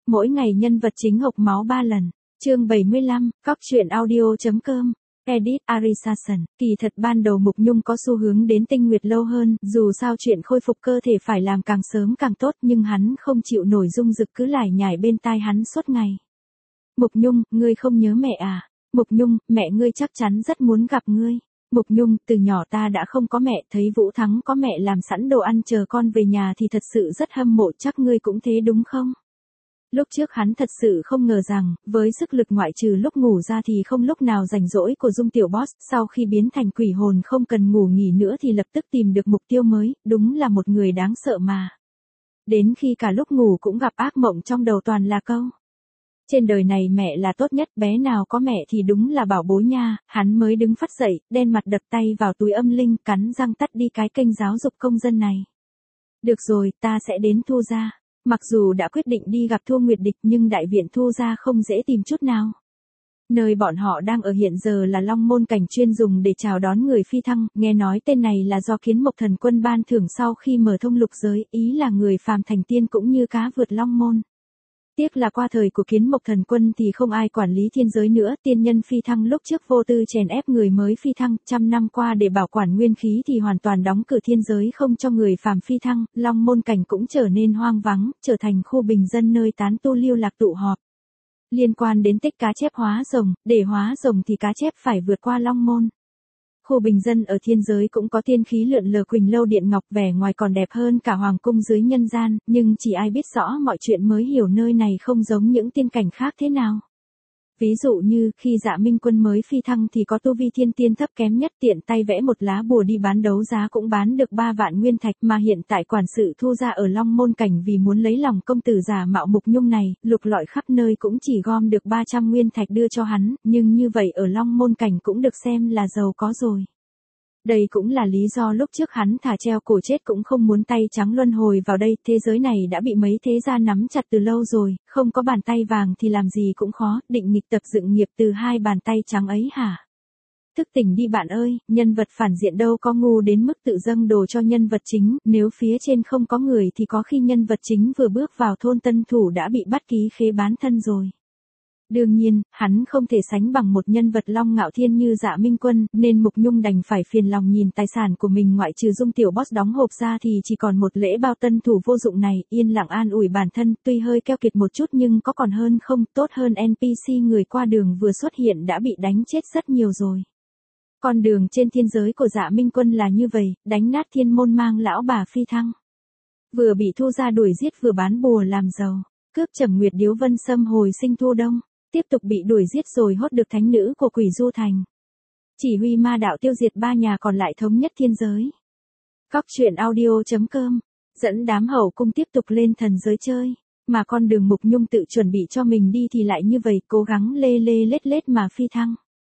Mỗi ngày nhân vật chính hộc máu 3 lần. Chương 75, Cóc truyện audio.com. Edit Arisason. Kỳ thật ban đầu Mục Nhung có xu hướng đến Tinh Nguyệt lâu hơn, dù sao chuyện khôi phục cơ thể phải làm càng sớm càng tốt, nhưng hắn không chịu nổi Dung Dực cứ lải nhải bên tai hắn suốt ngày. Mục Nhung, ngươi không nhớ mẹ à? Mục Nhung, mẹ ngươi chắc chắn rất muốn gặp ngươi. Mục Nhung, từ nhỏ ta đã không có mẹ, thấy Vũ Thắng có mẹ làm sẵn đồ ăn chờ con về nhà thì thật sự rất hâm mộ, chắc ngươi cũng thế đúng không? Lúc trước hắn thật sự không ngờ rằng, với sức lực ngoại trừ lúc ngủ ra thì không lúc nào rảnh rỗi của Dung tiểu boss, sau khi biến thành quỷ hồn không cần ngủ nghỉ nữa thì lập tức tìm được mục tiêu mới, đúng là một người đáng sợ mà. Đến khi cả lúc ngủ cũng gặp ác mộng trong đầu toàn là câu. Trên đời này mẹ là tốt nhất, bé nào có mẹ thì đúng là bảo bối nha, hắn mới đứng phắt dậy, đen mặt đập tay vào túi âm linh, cắn răng tắt đi cái kênh giáo dục công dân này. Được rồi, ta sẽ đến Thu gia. Mặc dù đã quyết định đi gặp Thu Nguyệt Địch nhưng đại viện Thu gia không dễ tìm chút nào. Nơi bọn họ đang ở hiện giờ là Long Môn Cảnh chuyên dùng để chào đón người phi thăng, nghe nói tên này là do Kiến Mộc Thần Quân ban thưởng sau khi mở thông lục giới, ý là người phàm thành tiên cũng như cá vượt Long Môn. Tiếc là qua thời của Kiến Mộc Thần Quân thì không ai quản lý thiên giới nữa, tiên nhân phi thăng lúc trước vô tư chèn ép người mới phi thăng, trăm năm qua để bảo quản nguyên khí thì hoàn toàn đóng cửa thiên giới không cho người phàm phi thăng, Long Môn Cảnh cũng trở nên hoang vắng, trở thành khu bình dân nơi tán tu lưu lạc tụ họp. Liên quan đến tích cá chép hóa rồng, để hóa rồng thì cá chép phải vượt qua Long Môn. Khu bình dân ở thiên giới cũng có tiên khí lượn lờ Quỳnh Lâu Điện Ngọc, vẻ ngoài còn đẹp hơn cả hoàng cung dưới nhân gian, nhưng chỉ ai biết rõ mọi chuyện mới hiểu nơi này không giống những tiên cảnh khác thế nào. Ví dụ như khi Dạ Minh Quân mới phi thăng thì có tu vi thiên tiên thấp kém nhất, tiện tay vẽ một lá bùa đi bán đấu giá cũng bán được 3 vạn nguyên thạch, mà hiện tại quản sự Thu gia ở Long Môn Cảnh vì muốn lấy lòng công tử giả mạo Mục Nhung này, lục lọi khắp nơi cũng chỉ gom được 300 nguyên thạch đưa cho hắn, nhưng như vậy ở Long Môn Cảnh cũng được xem là giàu có rồi. Đây cũng là lý do lúc trước hắn thả treo cổ chết cũng không muốn tay trắng luân hồi vào đây, thế giới này đã bị mấy thế gia nắm chặt từ lâu rồi, không có bàn tay vàng thì làm gì cũng khó, định nghịch tập dựng nghiệp từ 2 bàn tay trắng ấy hả? Thức tỉnh đi bạn ơi, nhân vật phản diện đâu có ngu đến mức tự dâng đồ cho nhân vật chính, nếu phía trên không có người thì có khi nhân vật chính vừa bước vào thôn Tân Thủ đã bị bắt ký khế bán thân rồi. Đương nhiên, hắn không thể sánh bằng một nhân vật long ngạo thiên như Dạ Minh Quân, nên Mục Nhung đành phải phiền lòng nhìn tài sản của mình ngoại trừ Dung tiểu boss đóng hộp ra thì chỉ còn một lễ bao tân thủ vô dụng này, yên lặng an ủi bản thân, tuy hơi keo kiệt một chút nhưng có còn hơn không, tốt hơn NPC người qua đường vừa xuất hiện đã bị đánh chết rất nhiều rồi. Con đường trên thiên giới của Dạ Minh Quân là như vậy, đánh nát thiên môn mang lão bà phi thăng. Vừa bị Thu gia đuổi giết vừa bán bùa làm giàu, cướp Trầm Nguyệt Điếu Vân Sâm hồi sinh Thu Đông. Tiếp tục bị đuổi giết rồi hốt được thánh nữ của Quỷ Du Thành. Chỉ huy ma đạo tiêu diệt 3 nhà còn lại thống nhất thiên giới. Cóc truyện audio.com. Dẫn đám hậu cung tiếp tục lên thần giới chơi. Mà con đường Mục Nhung tự chuẩn bị cho mình đi thì lại như vậy, cố gắng lê lê lết lết mà phi thăng.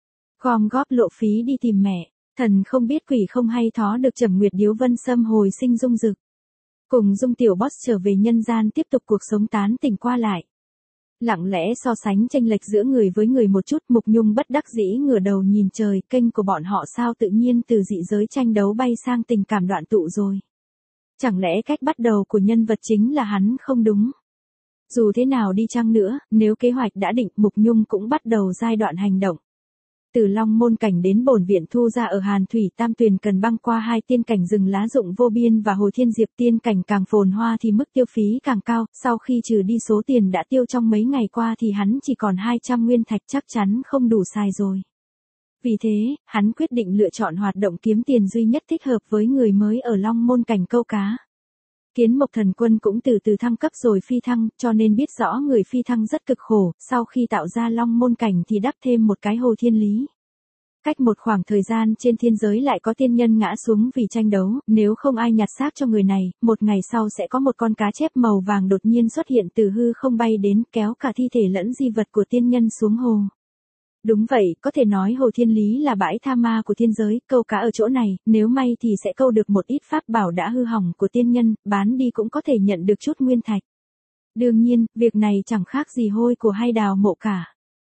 Gom góp lộ phí đi tìm mẹ. Thần không biết quỷ không hay thó được Trầm Nguyệt Điếu Vân Sâm hồi sinh Dung Dực. Cùng Dung tiểu boss trở về nhân gian tiếp tục cuộc sống tán tỉnh qua lại. Lặng lẽ so sánh chênh lệch giữa người với người một chút, Mục Nhung bất đắc dĩ ngửa đầu nhìn trời, kênh của bọn họ sao tự nhiên từ dị giới tranh đấu bay sang tình cảm đoạn tụ rồi. Chẳng lẽ cách bắt đầu của nhân vật chính là hắn không đúng? Dù thế nào đi chăng nữa, nếu kế hoạch đã định, Mục Nhung cũng bắt đầu giai đoạn hành động. Từ Long Môn Cảnh đến bổn viện Thu gia ở Hàn Thủy Tam Tuyền cần băng qua 2 tiên cảnh rừng lá rụng vô biên và Hồ Thiên Diệp, tiên cảnh càng phồn hoa thì mức tiêu phí càng cao, sau khi trừ đi số tiền đã tiêu trong mấy ngày qua thì hắn chỉ còn 200 nguyên thạch, chắc chắn không đủ xài rồi. Vì thế, hắn quyết định lựa chọn hoạt động kiếm tiền duy nhất thích hợp với người mới ở Long Môn Cảnh câu cá. Kiến Mộc Thần Quân cũng từ từ thăng cấp rồi phi thăng, cho nên biết rõ người phi thăng rất cực khổ, sau khi tạo ra Long Môn Cảnh thì đắp thêm một cái Hồ Thiên Lý. Cách một khoảng thời gian trên thiên giới lại có tiên nhân ngã xuống vì tranh đấu, nếu không ai nhặt xác cho người này, một ngày sau sẽ có một con cá chép màu vàng đột nhiên xuất hiện từ hư không bay đến, kéo cả thi thể lẫn di vật của tiên nhân xuống hồ. Đúng vậy, có thể nói Hồ Thiên Lý là bãi tha ma của thiên giới, câu cá ở chỗ này, nếu may thì sẽ câu được một ít pháp bảo đã hư hỏng của tiên nhân, bán đi cũng có thể nhận được chút nguyên thạch. Đương nhiên, việc này chẳng khác gì hôi của hay đào mộ cả.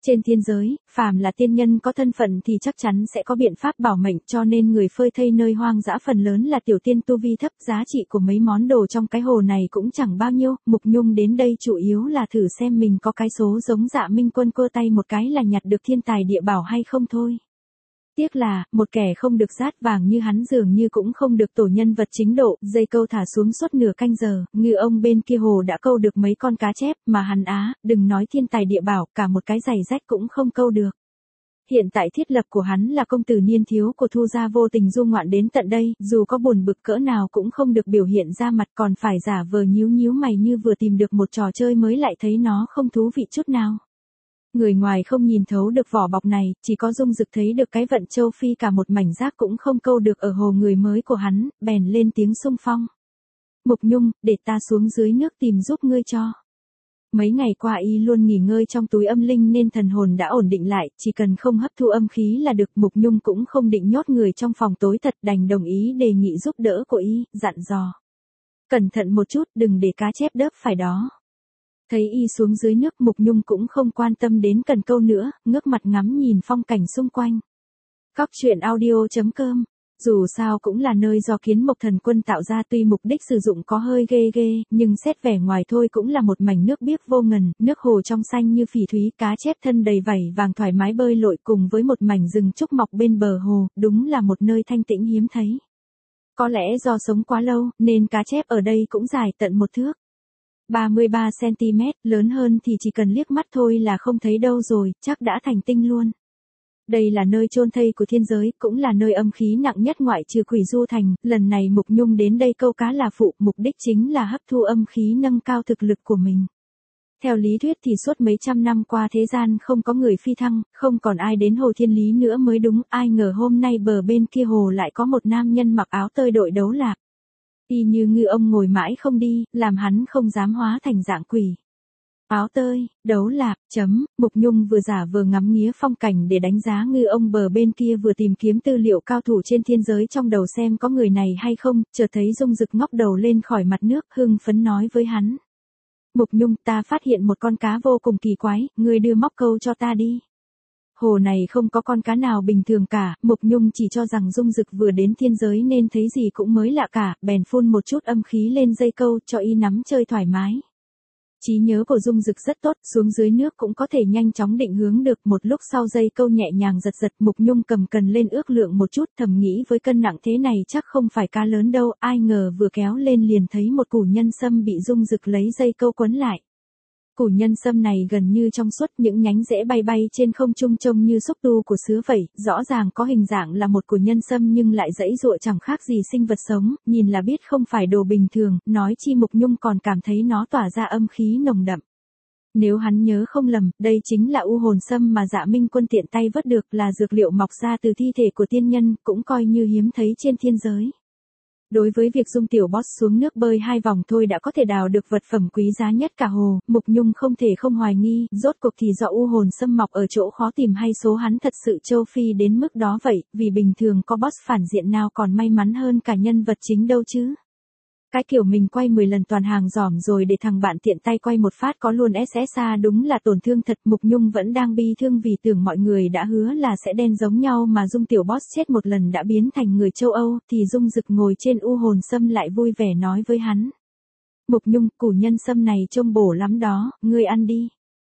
Trên thiên giới, phàm là tiên nhân có thân phận thì chắc chắn sẽ có biện pháp bảo mệnh, cho nên người phơi thây nơi hoang dã phần lớn là tiểu tiên tu vi thấp, giá trị của mấy món đồ trong cái hồ này cũng chẳng bao nhiêu. Mục Nhung đến đây chủ yếu là thử xem mình có cái số giống Dạ Minh Quân cơ tay một cái là nhặt được thiên tài địa bảo hay không thôi. Tiếc là, một kẻ không được rát vàng như hắn dường như cũng không được tổ nhân vật chính độ, dây câu thả xuống suốt nửa canh giờ, ngư ông bên kia hồ đã câu được mấy con cá chép, mà hắn đừng nói thiên tài địa bảo, cả một cái giày rách cũng không câu được. Hiện tại thiết lập của hắn là công tử niên thiếu của Thu gia vô tình du ngoạn đến tận đây, dù có buồn bực cỡ nào cũng không được biểu hiện ra mặt, còn phải giả vờ nhíu mày như vừa tìm được một trò chơi mới lại thấy nó không thú vị chút nào. Người ngoài không nhìn thấu được vỏ bọc này, chỉ có Dung Dực thấy được cái vận châu phi cả một mảnh rác cũng không câu được ở hồ người mới của hắn, bèn lên tiếng xung phong. Mục Nhung, để ta xuống dưới nước tìm giúp ngươi cho. Mấy ngày qua y luôn nghỉ ngơi trong túi âm linh nên thần hồn đã ổn định lại, chỉ cần không hấp thu âm khí là được. Mục Nhung cũng không định nhốt người trong phòng tối thật, đành đồng ý đề nghị giúp đỡ của y, dặn dò. Cẩn thận một chút, đừng để cá chép đớp phải đó. Thấy y xuống dưới nước, Mục Nhung cũng không quan tâm đến cần câu nữa, ngước mặt ngắm nhìn phong cảnh xung quanh. Cóc truyện audio.com. Dù sao cũng là nơi do Kiến Mộc Thần Quân tạo ra, tuy mục đích sử dụng có hơi ghê, nhưng xét vẻ ngoài thôi cũng là một mảnh nước biếc vô ngần, nước hồ trong xanh như phỉ thúy, cá chép thân đầy vảy vàng thoải mái bơi lội cùng với một mảnh rừng trúc mọc bên bờ hồ, đúng là một nơi thanh tĩnh hiếm thấy. Có lẽ do sống quá lâu, nên cá chép ở đây cũng dài tận 1 thước. 33cm, lớn hơn thì chỉ cần liếc mắt thôi là không thấy đâu rồi, chắc đã thành tinh luôn. Đây là nơi chôn thây của thiên giới, cũng là nơi âm khí nặng nhất ngoại trừ Quỷ Du Thành, lần này Mục Nhung đến đây câu cá là phụ, mục đích chính là hấp thu âm khí nâng cao thực lực của mình. Theo lý thuyết thì suốt mấy trăm năm qua thế gian không có người phi thăng, không còn ai đến hồ Thiên Lý nữa mới đúng, ai ngờ hôm nay bờ bên kia hồ lại có một nam nhân mặc áo tơi đội đấu lạc. Y như ngư ông ngồi mãi không đi, làm hắn không dám hóa thành dạng quỷ. Áo tơi, đấu lạc, Mục Nhung vừa giả vừa ngắm nghía phong cảnh để đánh giá ngư ông bờ bên kia vừa tìm kiếm tư liệu cao thủ trên thiên giới trong đầu xem có người này hay không, chợt thấy Dung Dực ngóc đầu lên khỏi mặt nước, hưng phấn nói với hắn. Mục Nhung, ta phát hiện một con cá vô cùng kỳ quái, ngươi đưa móc câu cho ta đi. Hồ này không có con cá nào bình thường cả, Mục Nhung chỉ cho rằng Dung Dực vừa đến thiên giới nên thấy gì cũng mới lạ cả, bèn phun một chút âm khí lên dây câu cho y nắm chơi thoải mái. Trí nhớ của Dung Dực rất tốt, xuống dưới nước cũng có thể nhanh chóng định hướng được. Một lúc sau dây câu nhẹ nhàng giật, Mục Nhung cầm cần lên ước lượng một chút, thầm nghĩ với cân nặng thế này chắc không phải cá lớn đâu, ai ngờ vừa kéo lên liền thấy một củ nhân sâm bị Dung Dực lấy dây câu quấn lại. Củ nhân sâm này gần như trong suốt, những nhánh rễ bay trên không trung trông như xúc tu của sứa vậy, rõ ràng có hình dạng là một củ nhân sâm nhưng lại giãy giụa chẳng khác gì sinh vật sống, nhìn là biết không phải đồ bình thường, nói chi Mục Nhung còn cảm thấy nó tỏa ra âm khí nồng đậm. Nếu hắn nhớ không lầm, đây chính là u hồn sâm mà Dạ Minh Quân tiện tay vớt được, là dược liệu mọc ra từ thi thể của tiên nhân, cũng coi như hiếm thấy trên thiên giới. Đối với việc Dung tiểu boss xuống nước bơi 2 vòng thôi đã có thể đào được vật phẩm quý giá nhất cả hồ, Mục Nhung không thể không hoài nghi, rốt cuộc thì do u hồn sâm mọc ở chỗ khó tìm hay số hắn thật sự châu phi đến mức đó vậy, vì bình thường có boss phản diện nào còn may mắn hơn cả nhân vật chính đâu chứ. Cái kiểu mình quay 10 lần toàn hàng giỏm rồi để thằng bạn tiện tay quay một phát có luôn SSA đúng là tổn thương thật. Mục Nhung vẫn đang bi thương vì tưởng mọi người đã hứa là sẽ đen giống nhau mà Dung tiểu boss chết một lần đã biến thành người châu Âu, thì Dung Dực ngồi trên u hồn sâm lại vui vẻ nói với hắn. Mục Nhung, củ nhân sâm này trông bổ lắm đó, ngươi ăn đi.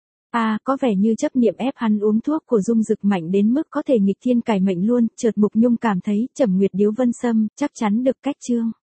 Có vẻ như chấp niệm ép hắn uống thuốc của Dung Dực mạnh đến mức có thể nghịch thiên cải mệnh luôn, chợt Mục Nhung cảm thấy Trầm Nguyệt điếu vân sâm, chắc chắn được cách chương.